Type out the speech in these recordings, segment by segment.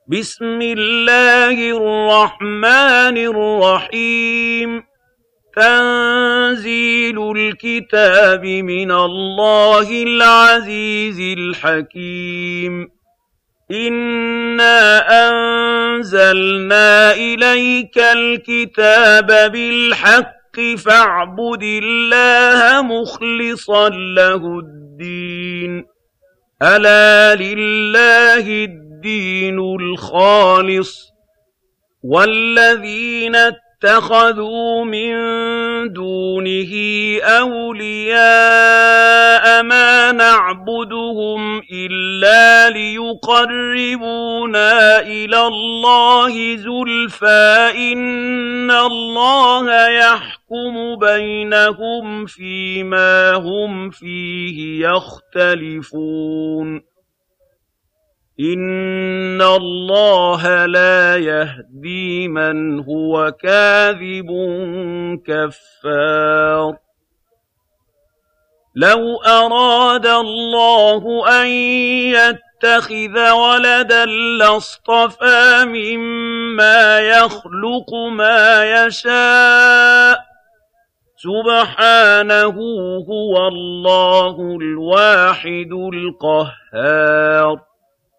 بسم الله الرحمن الرحيم تنزيل الكتاب من الله العزيز الحكيم إنا أنزلنا إليك الكتاب بالحق فاعبد الله مخلصا له الدين ألا لله الدين الخالص والذين اتخذوا من دونه أولياء ما نعبدهم إلا ليقربونا إلى الله زلفى إن الله يحكم بينهم فيما هم فيه يختلفون إن الله لا يهدي من هو كاذب كفار لو أراد الله أن يتخذ ولدا لاصطفى مما يخلق ما يشاء سبحانه هو الله الواحد القهار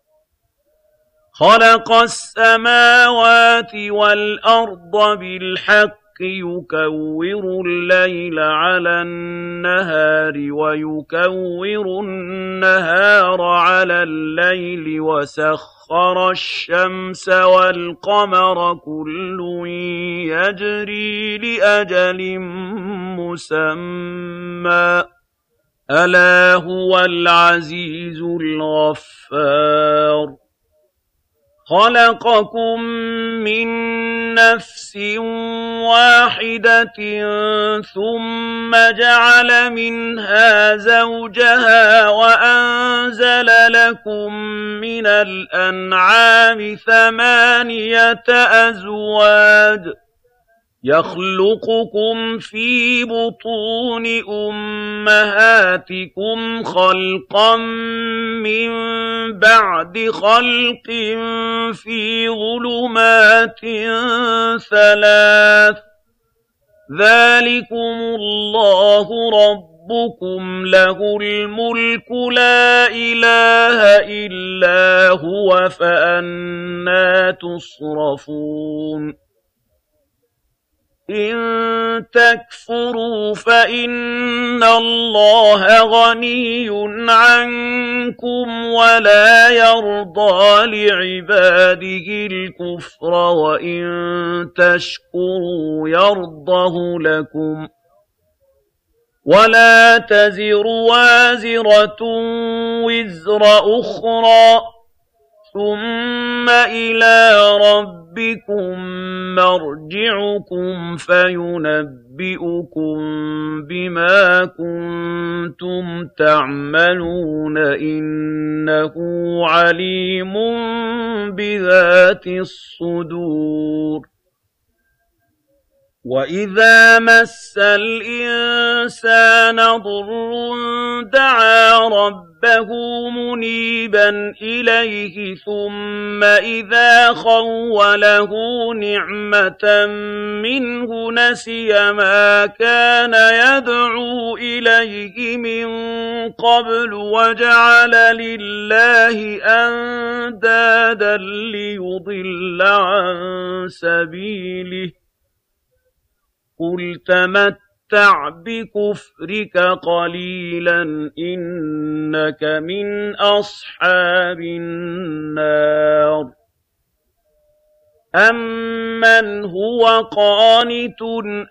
خلق السماوات والأرض بالحق يكور الليل على النهار ويكور النهار على الليل وسخر الشمس والقمر كل يجري لأجل مسمى ألا هو العزيز الغفار خلقكم من نفس واحدة ثم جعل منها زوجها وأنزل لكم من الأنعام 8 أزواج يخلقكم في بطون أمهاتكم خلقا من بعد خلق في ظلمات 3 ذلكم الله ربكم له الملك لا إله إلا هو فأنى تصرفون إن تكفروا فإن الله غني عنكم ولا يرضى لعباده الكفر وإن تشكروا يرضه لكم ولا تزر وازرة وزر أخرى ثم إلى ربكم مرجعكم فينبئكم بما كنتم تعملون إنه عليم بذات الصدور وإذا مس الإنسان ضر دعا ربه منيبا إليه ثم إذا خوله نعمة منه نسي ما كان يدعو إليه من قبل وجعل لله أندادا ليضل عن سبيله قل تمتع بكفرك قليلا إنك من أصحاب النار أمن هو قانت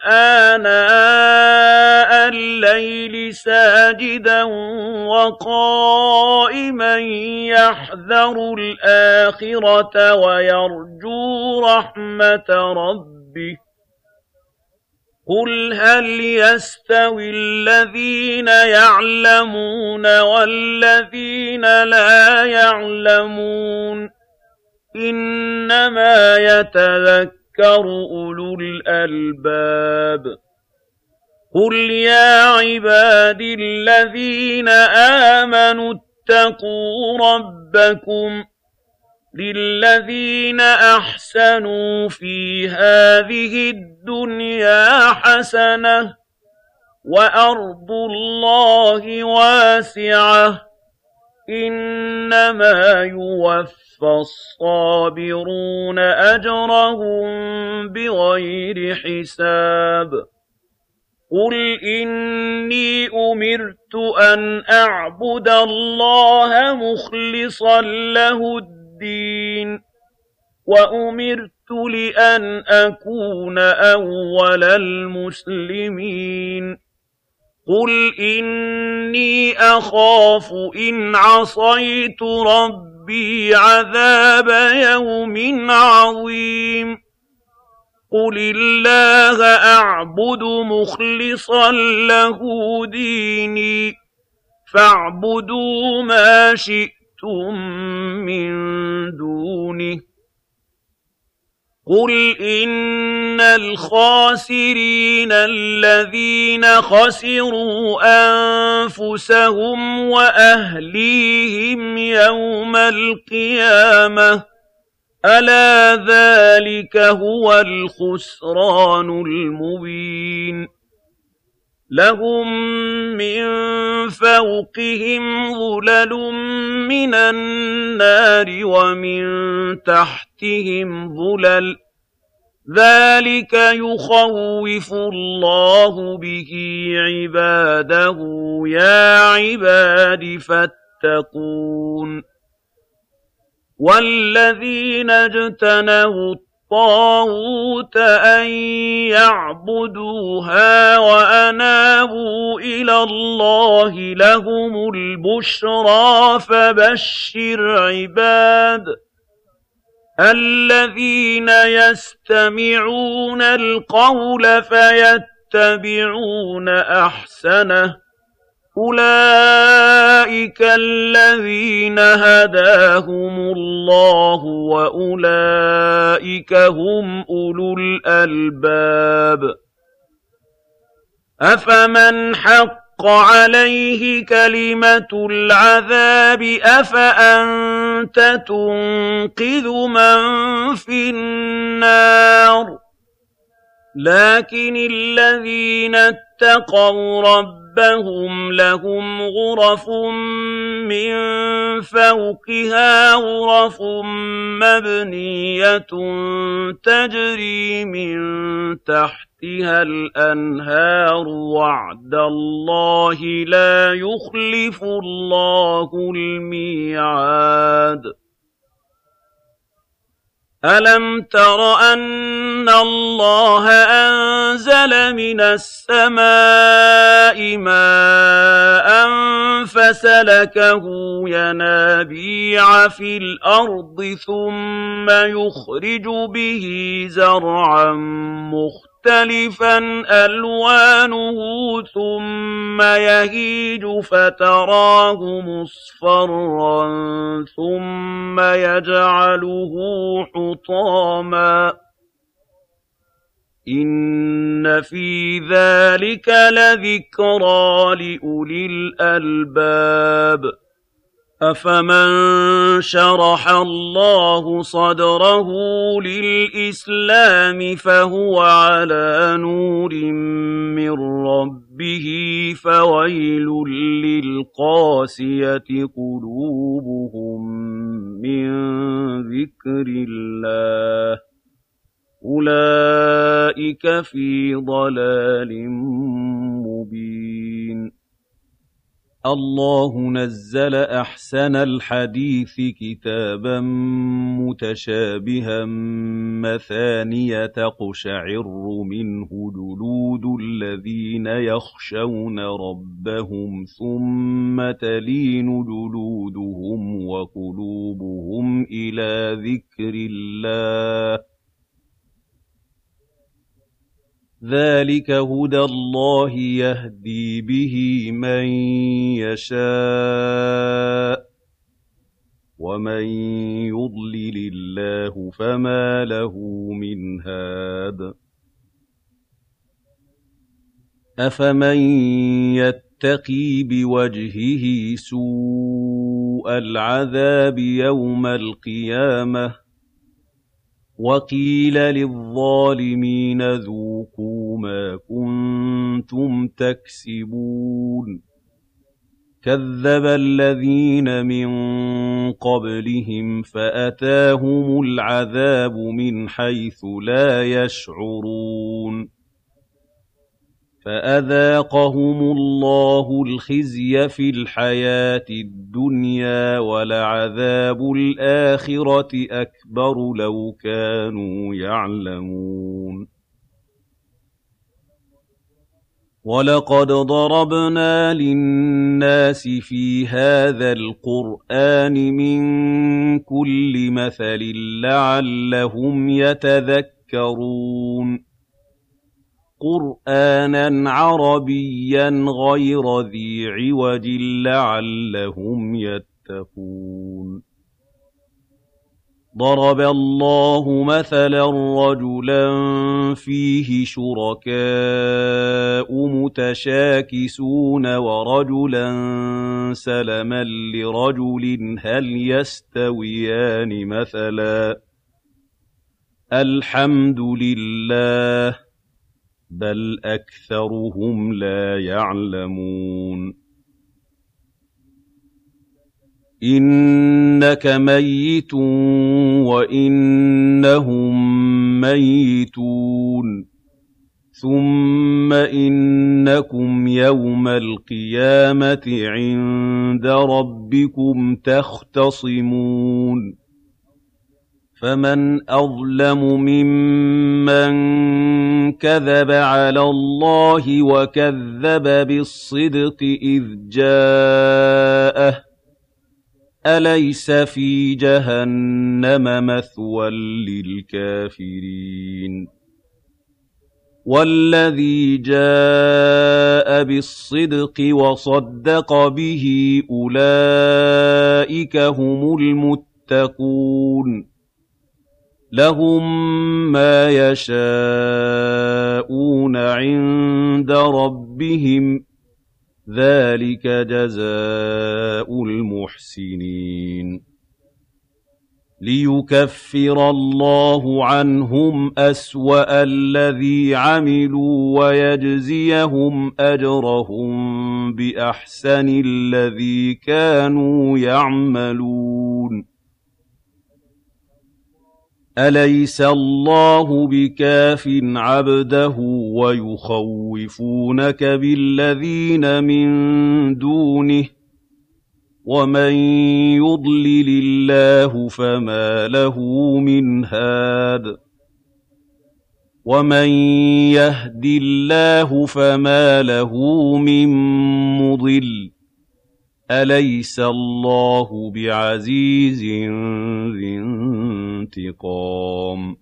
آناء الليل ساجدا وقائما يحذر الآخرة ويرجو رحمة ربه قل هل يستوي الذين يعلمون والذين لا يعلمون إنما يتذكر أولو الألباب قل يا عبادي الذين آمنوا اتقوا ربكم للذين أحسنوا في هذه الدنيا حسنة وأرض الله واسعة إنما يوفى الصابرون أجرهم بغير حساب قل إني أمرت أن أعبد الله مخلصا له الدين وأمرت لأن أكون أول المسلمين قل إني أخاف إن عصيت ربي عذاب يوم عظيم قل الله أعبد مخلصا له ديني فاعبدوا ما شئتم من دونه قل إن الخاسرين الذين خسروا أنفسهم وأهليهم يوم القيامة ألا ذلك هو الخسران المبين لهم من فوقهم ظلل من النار ومن تحتهم ظلل ذلك يخوف الله به عباده يا عباد فاتقون والذين اجتنبوا الطاغوت أن يعبدوها وأنابوا إلى الله لهم البشرى فبشر عباد الذين يستمعون القول فيتبعون أحسنه أولئك الذين هداهم الله وأولئك هم أولو الألباب أفمن حق عليه كلمة العذاب أفأنت تنقذ من في النار لكن الذين اتقوا ربهم لهم غرف من فوقها غرف مبنية تجري من تحتها الأنهار وعد الله لا يخلف الله الميعاد ألم تر أن الله أنزل من السماء ماء فسلكه ينابيع في الأرض ثم يخرج به زرعا مختلفا ألوانه ثم يهيج فتراه مصفرا ثم يجعله حطاما إن في ذلك لذكرى لأولي الألباب أفمن شرح الله صدره للإسلام فهو على نور من ربه فويل للقاسية قلوبهم من ذكر الله أولئك في ضلال مبين الله نزل أحسن الحديث كتابا متشابها مثانية تقشعر منه جلود الذين يخشون ربهم ثم تلين جلودهم وقلوبهم إلى ذكر الله ذلك هدى الله يهدي به من يشاء ومن يضلل الله فما له من هاد أفمن يتقي بوجهه سوء سُوءَ الْعَذَابِ يَوْمَ الْقِيَامَةِ وَقِيلَ لِلظَّالِمِينَ ذُوقُوا مَا كُنتُمْ تَكْسِبُونَ كَذَّبَ الَّذِينَ مِن قَبْلِهِمْ فَأَتَاهُمُ الْعَذَابُ مِنْ حَيْثُ لَا يَشْعُرُونَ فَأَذَاقَهُمُ اللَّهُ الْخِزْيَ فِي الْحَيَاةِ الدُّنْيَا وَلَعَذَابُ الْآخِرَةِ أَكْبَرُ لَوْ كَانُوا يَعْلَمُونَ وَلَقَدْ ضَرَبْنَا لِلنَّاسِ فِي هَٰذَا الْقُرْآنِ مِن كُلِّ مَثَلٍ لَّعَلَّهُمْ يَتَذَكَّرُونَ قُرْآنًا عَرَبِيًّا غَيْرَ ذِي عِوَجٍ لَّعَلَّهُمْ يَتَّقُونَ ضَرَبَ اللَّهُ مَثَلًا رَّجُلًا فِيهِ شُرَكَاءُ مُتَشَاكِسُونَ وَرَجُلًا سَلَمًا لِّرَجُلٍ هَلْ يَسْتَوِيَانِ مَثَلًا ۚ الْحَمْدُ لِلَّهِ ۚ بَلْ أَكْثَرُهُمْ لَا يَعْلَمُونَ إِنَّكَ مَيِّتٌ وَإِنَّهُم مَّيِّتُونَ ثُمَّ إِنَّكُمْ يَوْمَ الْقِيَامَةِ عِندَ رَبِّكُمْ تَخْتَصِمُونَ فَمَنْ أَظْلَمُ مِمَّن كَذَبَ عَلَى اللَّهِ وَكَذَّبَ بِالصِّدْقِ إِذْ جَاءَهُ أَلَيْسَ فِي جَهَنَّمَ مَثْوًى لِّلْكَافِرِينَ وَالَّذِي جَاءَ بِالصِّدْقِ وَصَدَّقَ بِهِ أُولَٰئِكَ هُمُ الْمُتَّقُونَ لَهُم مَّا يَشَاءُونَ عِندَ رَبِّهِمْ ۚ ذَٰلِكَ جَزَاءُ الْمُحْسِنِينَ لِيُكَفِّرَ اللَّهُ عَنْهُمْ أَسْوَأَ الَّذِي عَمِلُوا وَيَجْزِيَهُمْ أَجْرَهُم بِأَحْسَنِ الَّذِي كَانُوا يَعْمَلُونَ أَلَيْسَ اللَّهُ بِكَافٍ عَبْدَهُ وَيُخَوِّفُونَكَ بِالَّذِينَ مِن دُونِهِ ۚ وَمَن يُضْلِلِ اللَّهُ فَمَا لَهُ مِنْ هَادٍ وَمَن يَهْدِ اللَّهُ فَمَا لَهُ مِن مُّضِلٍّ أَلَيْسَ اللَّهُ بِعَزِيزٍ ذِي انتِقَامٍ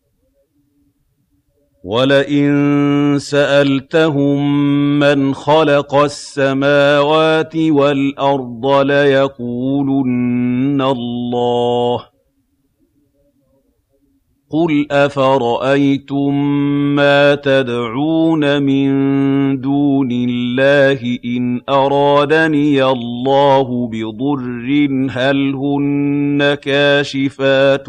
وَلَئِن سَأَلْتَهُم مَّنْ خَلَقَ السَّمَاوَاتِ وَالْأَرْضَ لَيَقُولُنَّ اللَّهُ ۚ قُلْ أَفَرَأَيْتُم مَّا تَدْعُونَ مِن دُونِ اللَّهِ إِنْ أَرَادَنِيَ اللَّهُ بِضُرٍّ هَلْ هُنَّ كَاشِفَاتُ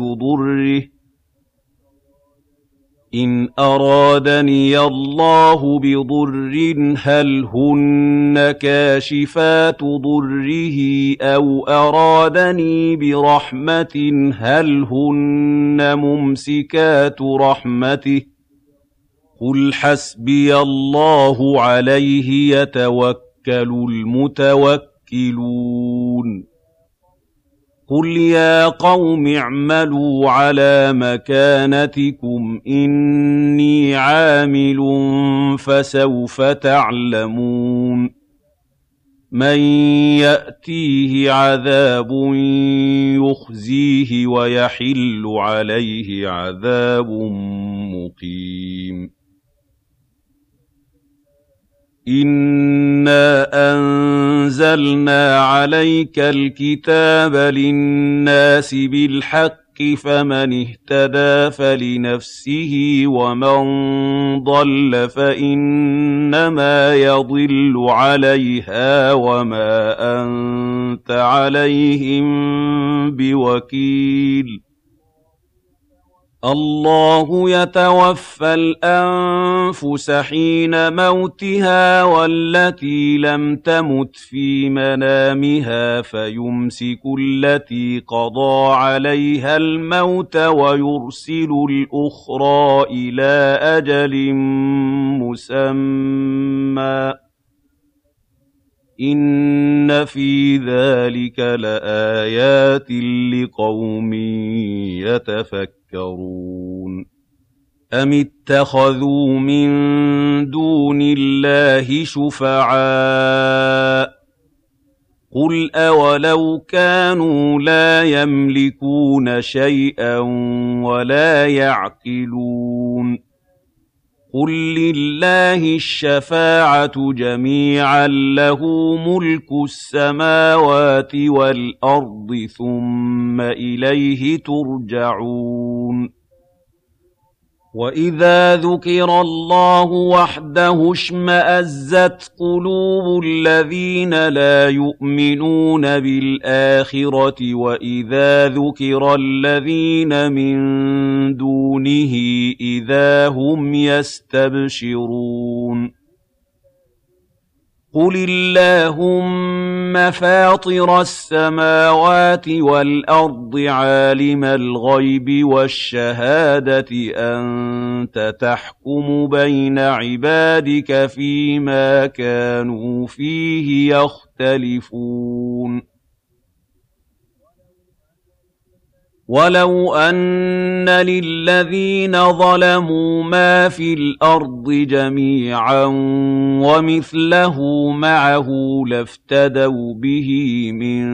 ضُرِّهِ أَوْ أَرَادَنِي بِرَحْمَةٍ هَلْ هُنَّ مُمْسِكَاتُ رَحْمَتِهِ ۚ قُلْ حَسْبِيَ اللَّهُ عَلَيْهِ يَتَوَكَّلُ الْمُتَوَكِّلُونَ قُلْ يَا قَوْمِ اعْمَلُوا عَلَىٰ مَكَانَتِكُمْ إِنِّي عَامِلٌ فَسَوْفَ تَعْلَمُونَ مَن يَأْتِيهِ عَذَابٌ يُخْزِيهِ وَيَحِلُّ عَلَيْهِ عَذَابٌ مُّقِيمٌ إِنَّا أَنزَلْنَا عَلَيْكَ الْكِتَابَ لِلنَّاسِ بِالْحَقِّ فمن اهتدى فلنفسه ومن ضل فإنما يضل عليها وما أنت عليهم بوكيل الله يتوفى الأنفس حين موتها والتي لم تمت في منامها فيمسك التي قضى عليها الموت ويرسل الأخرى إلى أجل مسمى إن في ذلك لآيات لقوم يتفكرون أم اتخذوا من دون الله شفعاء قل أولو كانوا لا يملكون شيئا ولا يعقلون قل لله الشفاعة جميعا له ملك السماوات والأرض ثم إليه ترجعون وإذا ذكر الله وحده اشمأزت قلوب الذين لا يؤمنون بالآخرة وإذا ذكر الذين من دونه إذا هم يستبشرون قل اللهم فاطر السماوات والأرض عالم الغيب والشهادة أنت تحكم بين عبادك فيما كانوا فيه يختلفون ولو أن للذين ظلموا ما في الأرض جميعا ومثله معه لافتدوا به من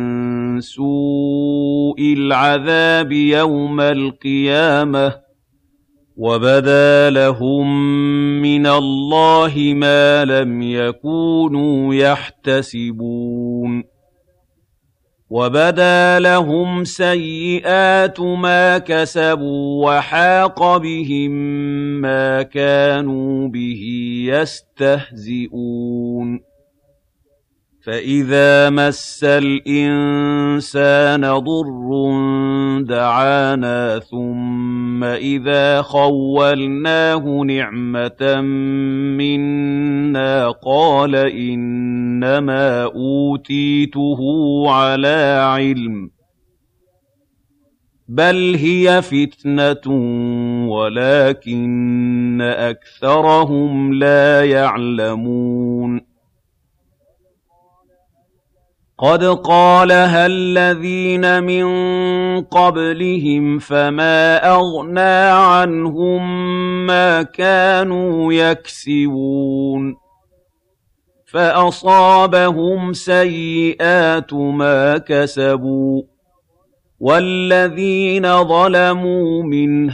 سوء العذاب يوم القيامة وبدا لهم من الله ما لم يكونوا يحتسبون وبدا لهم سيئات ما كسبوا وحاق بهم ما كانوا به يستهزئون فإذا مس الإنسان ضر دعانا ثم إذا خولناه نعمة منا قال إنما أوتيته على علم بل هي فتنة ولكن أكثرهم لا يعلمون قد قالها الذين من قبلهم فما أغنى عنهم ما كانوا يكسبون فأصابهم سيئات ما كسبوا والذين ظلموا من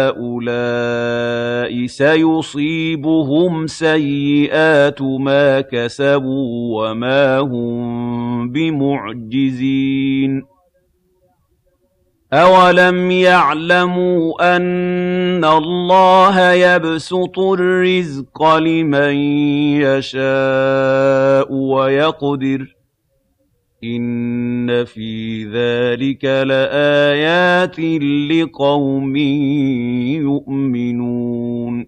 هؤلاء سيصيبهم سيئات ما كسبوا وما هم بمعجزين أولم يعلموا أن الله يبسط الرزق لمن يشاء ويقدر إن في ذلك لآيات لقوم يؤمنون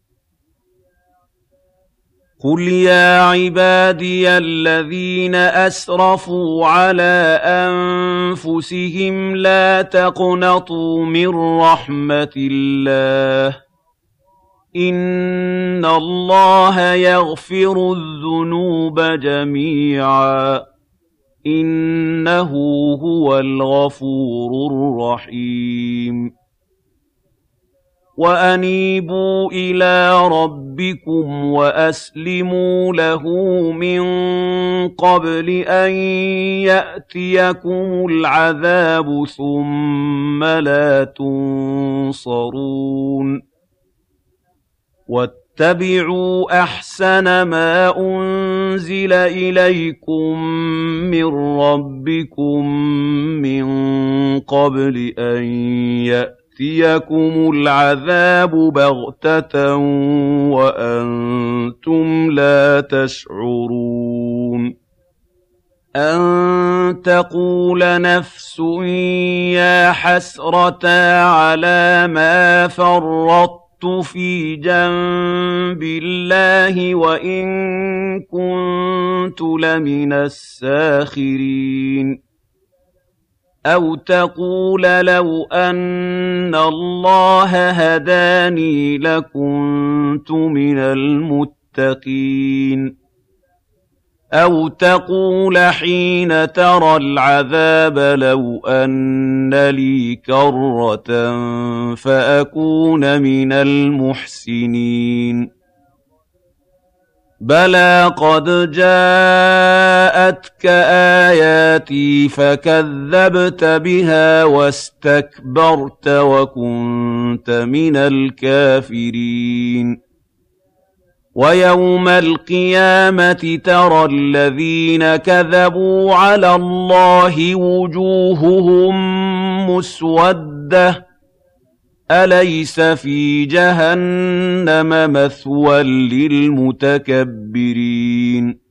قل يا عبادي الذين أسرفوا على أنفسهم لا تقنطوا من رحمة الله إن الله يغفر الذنوب جميعا إنه هو الغفور الرحيم وأنيبوا إلى ربكم وأسلموا له من قبل أن يأتيكم العذاب ثم لا تنصرون واتبعوا أحسن ما أنزل إليكم من ربكم من قبل أن يأتيكم العذاب بغتة وأنتم لا تشعرون أن تقول نفس يا حسرة على ما فرطت في جنب الله وإن كنت لمن الساخرين أو تقول لو أن الله هداني لكنت من المتقين أو تقول حين ترى العذاب لو أن لي كرة فأكون من المحسنين بلى قد جاءتك آياتي فكذبت بها واستكبرت وكنت من الكافرين ويوم القيامة ترى الذين كذبوا على الله وجوههم مسودة أليس في جهنم مثوى للمتكبرين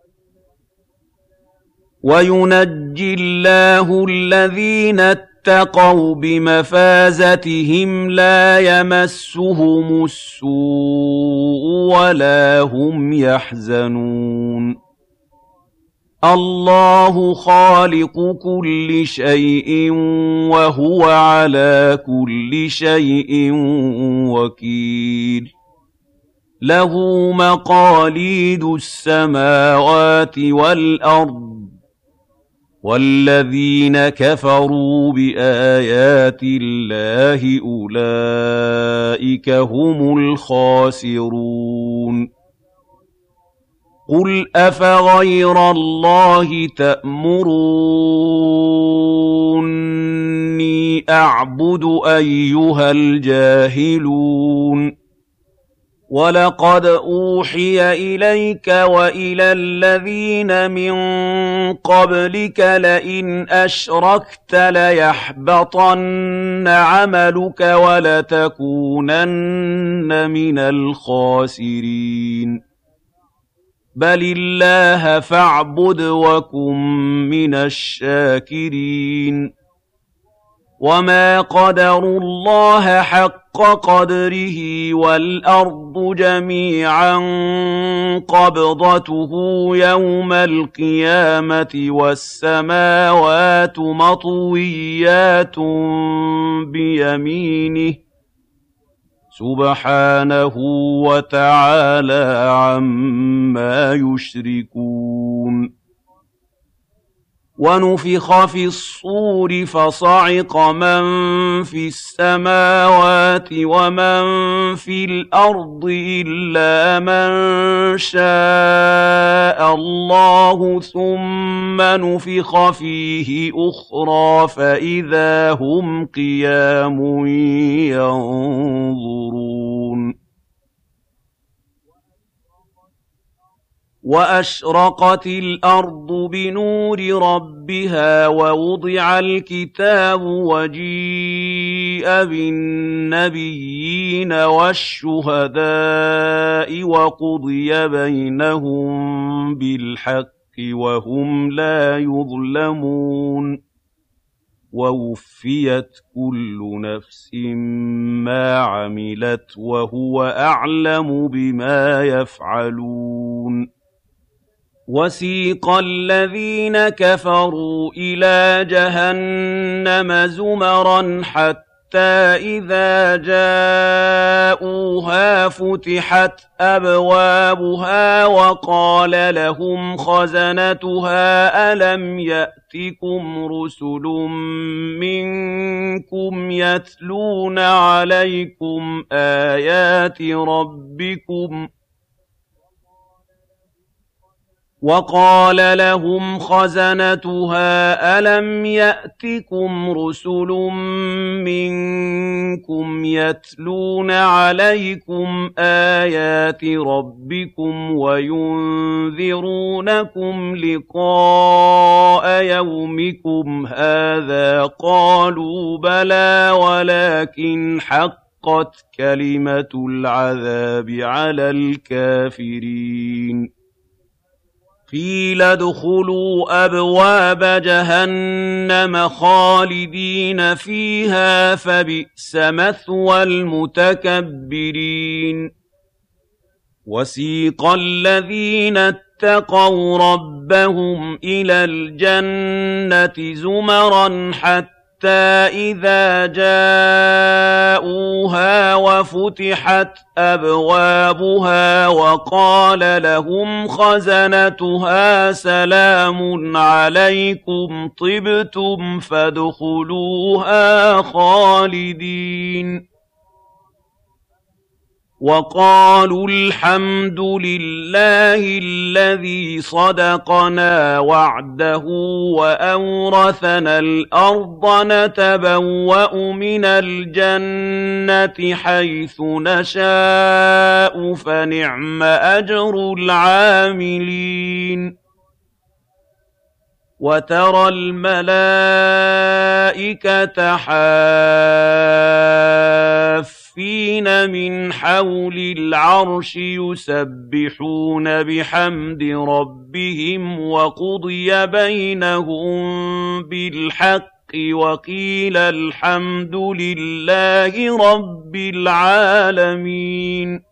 وينجي الله الذين اتقوا بمفازتهم لا يمسهم السوء ولا هم يحزنون الله خالق كل شيء وهو على كل شيء وكيل له مقاليد السماوات والأرض والذين كفروا بآيات الله أولئك هم الخاسرون قل أفغير الله تأمروني أعبد أيها الجاهلون وَلَقَدْ أُوحِيَ إِلَيْكَ وَإِلَى الَّذِينَ مِن قَبْلِكَ لَئِنْ أَشْرَكْتَ لَيَحْبَطَنَّ عَمَلُكَ وَلَتَكُونَنَّ مِنَ الْخَاسِرِينَ بَلِ اللَّهَ فَاعْبُدْ وَكُن مِّنَ الشَّاكِرِينَ وَمَا قَدَرُوا اللَّهَ حَقَّ قَدْرِهِ وَالْأَرْضُ جَمِيعًا قَبْضَتُهُ يَوْمَ الْقِيَامَةِ وَالسَّمَاوَاتُ مَطْوِيَّاتٌ بِيَمِينِهِ سُبْحَانَهُ وَتَعَالَىٰ عَمَّا يُشْرِكُونَ وَنُفِخَ فِي الصُّورِ فَصَعِقَ مَن فِي السَّمَاوَاتِ وَمَن فِي الْأَرْضِ إِلَّا مَن شَاءَ اللَّهُ ثُمَّ نُفِخَ فِيهِ أُخْرَىٰ فَإِذَا هُمْ قِيَامٌ يَنظُرُونَ وَأَشْرَقَتِ الْأَرْضُ بِنُورِ رَبِّهَا وَوُضِعَ الْكِتَابُ وَجِيءَ بِالنَّبِيِّينَ وَالشُّهَدَاءِ وَقُضِيَ بَيْنَهُم بِالْحَقِّ وَهُمْ لَا يُظْلَمُونَ وَوُفِّيَتْ كُلُّ نَفْسٍ مَّا عَمِلَتْ وَهُوَ أَعْلَمُ بِمَا يَفْعَلُونَ وَسِيقَ الَّذِينَ كَفَرُوا إِلَىٰ جَهَنَّمَ زُمَرًا حَتَّىٰ إِذَا جَاءُوهَا فُتِحَتْ أَبْوَابُهَا وَقَالَ لَهُمْ خَزَنَتُهَا أَلَمْ يَأْتِكُمْ رُسُلٌ مِّنكُمْ يَتْلُونَ عَلَيْكُمْ آيَاتِ رَبِّكُمْ وقال لهم خزنتها ألم يأتكم رسل منكم يتلون عليكم آيات ربكم وينذرونكم لقاء يومكم هذا قالوا بلى ولكن حقت كلمة العذاب على الكافرين قيل ادخلوا أبواب جهنم خالدين فيها فبئس مثوى المتكبرين وسيق الذين اتقوا ربهم إلى الجنة زمرا حتى إذا جاءوها وفتحت أبوابها وقال لهم خزنتها سلام عليكم طبتم فادخلوها خالدين وقالوا الحمد لله الذي صدقنا وعده وأورثنا الأرض نتبوأ من الجنة حيث نشاء فنعم أجر العاملين وترى الملائكة حافين من حول العرش يسبحون بحمد ربهم وقضي بينهم بالحق وقيل الحمد لله رب العالمين